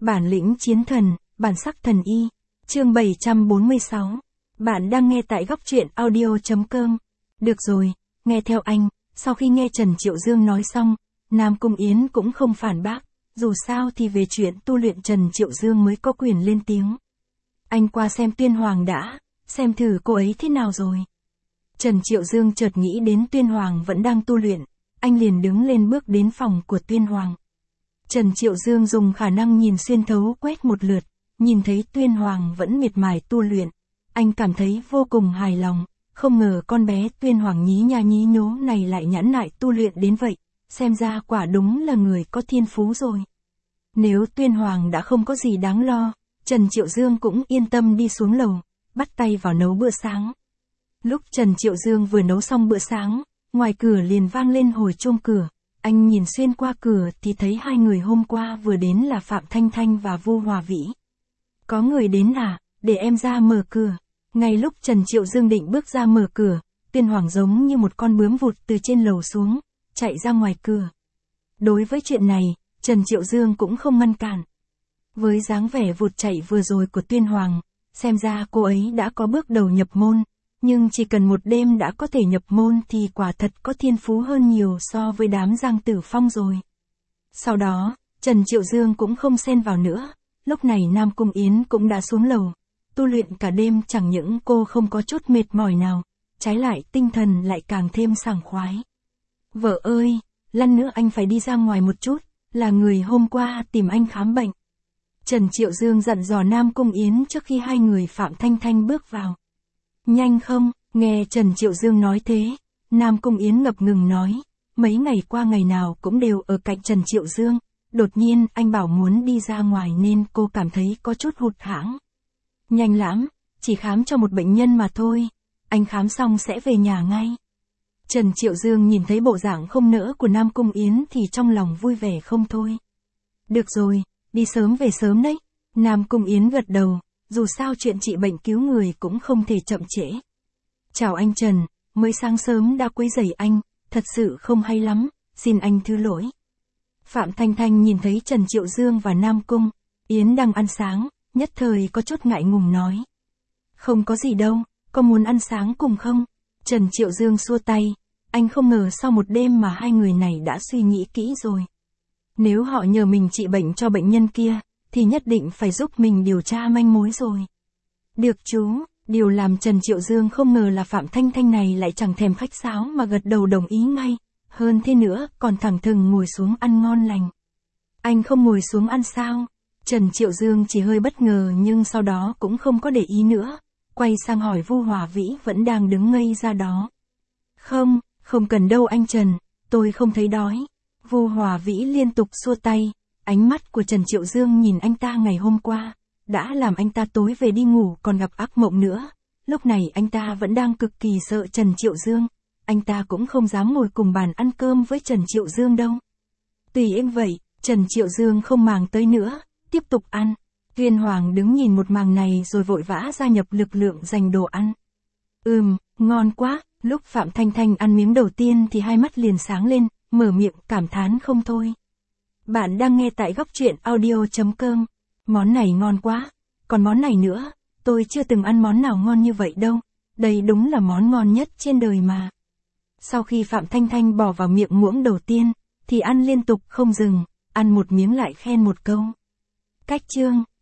Bản lĩnh chiến thần, bản sắc thần y. Chương 746. Bạn đang nghe tại góc truyện audio.com. Được rồi, nghe theo anh. Sau khi nghe Trần Triệu Dương nói xong, Nam Cung Yến cũng không phản bác. Dù sao thì về chuyện tu luyện Trần Triệu Dương mới có quyền lên tiếng. Anh qua xem Tuyên Hoàng đã, xem thử cô ấy thế nào rồi. Trần Triệu Dương chợt nghĩ đến Tuyên Hoàng vẫn đang tu luyện. Anh liền đứng lên bước đến phòng của Tuyên Hoàng. Trần Triệu Dương dùng khả năng nhìn xuyên thấu quét một lượt, nhìn thấy Tuyên Hoàng vẫn miệt mài tu luyện. Anh cảm thấy vô cùng hài lòng, không ngờ con bé Tuyên Hoàng nhí nha nhí nhố này lại nhẫn nại tu luyện đến vậy, xem ra quả đúng là người có thiên phú rồi. Nếu Tuyên Hoàng đã không có gì đáng lo, Trần Triệu Dương cũng yên tâm đi xuống lầu, bắt tay vào nấu bữa sáng. Lúc Trần Triệu Dương vừa nấu xong bữa sáng, ngoài cửa liền vang lên hồi chuông cửa. Anh nhìn xuyên qua cửa thì thấy hai người hôm qua vừa đến là Phạm Thanh Thanh và Vu Hòa Vĩ. Có người đến à, để em ra mở cửa. Ngay lúc Trần Triệu Dương định bước ra mở cửa, Tuyên Hoàng giống như một con bướm vụt từ trên lầu xuống, chạy ra ngoài cửa. Đối với chuyện này, Trần Triệu Dương cũng không ngăn cản. Với dáng vẻ vụt chạy vừa rồi của Tuyên Hoàng, xem ra cô ấy đã có bước đầu nhập môn. Nhưng chỉ cần một đêm đã có thể nhập môn thì quả thật có thiên phú hơn nhiều so với đám Giang Tử Phong rồi. Sau đó, Trần Triệu Dương cũng không xen vào nữa. Lúc này Nam Cung Yến cũng đã xuống lầu. Tu luyện cả đêm chẳng những cô không có chút mệt mỏi nào, trái lại tinh thần lại càng thêm sảng khoái. Vợ ơi, lát nữa anh phải đi ra ngoài một chút, là người hôm qua tìm anh khám bệnh. Trần Triệu Dương dặn dò Nam Cung Yến trước khi hai người Phạm Thanh Thanh bước vào. Nhanh không, nghe Trần Triệu Dương nói thế, Nam Cung Yến ngập ngừng nói, mấy ngày qua ngày nào cũng đều ở cạnh Trần Triệu Dương, đột nhiên anh bảo muốn đi ra ngoài nên cô cảm thấy có chút hụt hẫng. Nhanh lắm, chỉ khám cho một bệnh nhân mà thôi, anh khám xong sẽ về nhà ngay. Trần Triệu Dương nhìn thấy bộ dạng không nỡ của Nam Cung Yến thì trong lòng vui vẻ không thôi. Được rồi, đi sớm về sớm đấy, Nam Cung Yến gật đầu. Dù sao chuyện trị bệnh cứu người cũng không thể chậm trễ. Chào anh Trần, mới sáng sớm đã quấy rầy anh, thật sự không hay lắm, xin anh thứ lỗi. Phạm Thanh Thanh nhìn thấy Trần Triệu Dương và Nam Cung Yến đang ăn sáng, nhất thời có chút ngại ngùng nói. Không có gì đâu, có muốn ăn sáng cùng không? Trần Triệu Dương xua tay, anh không ngờ sau một đêm mà hai người này đã suy nghĩ kỹ rồi. Nếu họ nhờ mình trị bệnh cho bệnh nhân kia, thì nhất định phải giúp mình điều tra manh mối rồi. Được chú, điều làm Trần Triệu Dương không ngờ là Phạm Thanh Thanh này lại chẳng thèm khách sáo mà gật đầu đồng ý ngay, hơn thế nữa còn thẳng thừng ngồi xuống ăn ngon lành. Anh không ngồi xuống ăn sao? Trần Triệu Dương chỉ hơi bất ngờ nhưng sau đó cũng không có để ý nữa, quay sang hỏi Vu Hòa Vĩ vẫn đang đứng ngây ra đó. Không cần đâu anh Trần, tôi không thấy đói. Vu Hòa Vĩ liên tục xua tay. Ánh mắt của Trần Triệu Dương nhìn anh ta ngày hôm qua, đã làm anh ta tối về đi ngủ còn gặp ác mộng nữa. Lúc này anh ta vẫn đang cực kỳ sợ Trần Triệu Dương, anh ta cũng không dám ngồi cùng bàn ăn cơm với Trần Triệu Dương đâu. Tùy em vậy, Trần Triệu Dương không màng tới nữa, tiếp tục ăn. Tuyên Hoàng đứng nhìn một màn này rồi vội vã gia nhập lực lượng giành đồ ăn. Ngon quá, lúc Phạm Thanh Thanh ăn miếng đầu tiên thì hai mắt liền sáng lên, mở miệng cảm thán không thôi. Bạn đang nghe tại góc truyện audio.com. Món này ngon quá, còn món này nữa, tôi chưa từng ăn món nào ngon như vậy đâu, đây đúng là món ngon nhất trên đời mà. Sau khi Phạm Thanh Thanh bỏ vào miệng muỗng đầu tiên, thì ăn liên tục không dừng, ăn một miếng lại khen một câu. Cách chương,